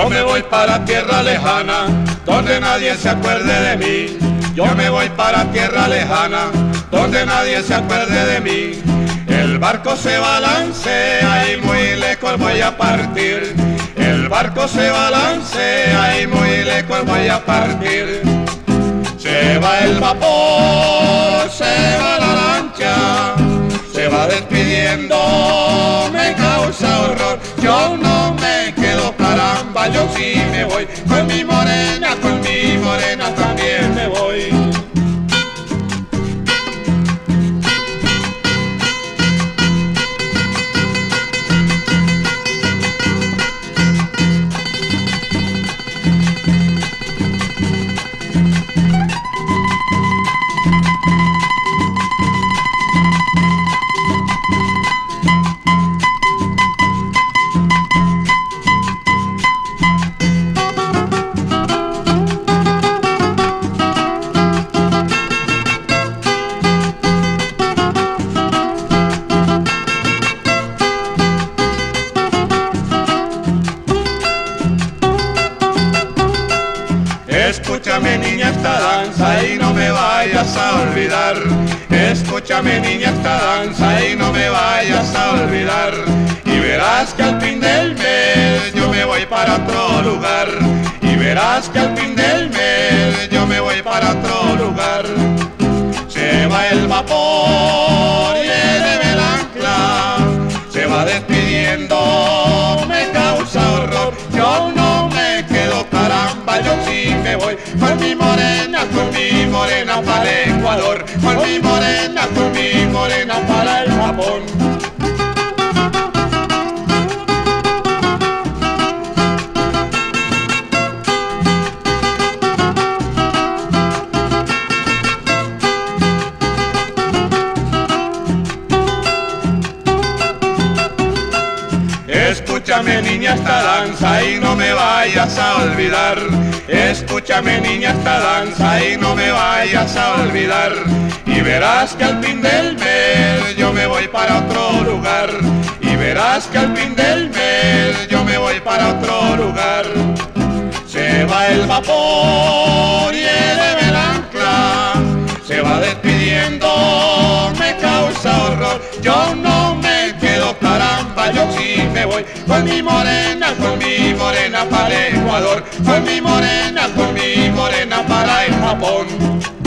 Yo me voy para tierra lejana, donde nadie se acuerde de mí. Yo me voy para tierra lejana, donde nadie se acuerde de mí. El barco se balancea y muy lejos voy a partir. El barco se balancea y muy lejos voy a partir. Se va el vapor, se va la lancha, se va despidiendo, me causa horror. Yo no me quedo, caramba, yo sí me voy. Con mi morena también me voy. Escúchame niña esta danza y no me vayas a olvidar. Escúchame niña esta danza y no me vayas a olvidar. Y verás que al fin del mes yo me voy para otro lugar. Y verás que al fin del mes yo me voy para otro lugar. Se va el vapor y el ancla, se va despidiendo, me causa horror. Yo no me quedo, caramba, yo sí me voy. Con mi morena para el Ecuador. Con mi morena para el Japón. Escúchame niña esta danza y no me vayas a olvidar. Escúchame niña esta danza y no me vayas a olvidar. Y verás que al fin del mes yo me voy para otro lugar. Y verás que al fin del mes yo me voy para otro lugar. Se va el vapor y el ancla, se va despidiendo, me causa horror. Yo no me quedo, caramba, yo sí me voy. Con mi morena para el Ecuador. Con mi morena para el Japón.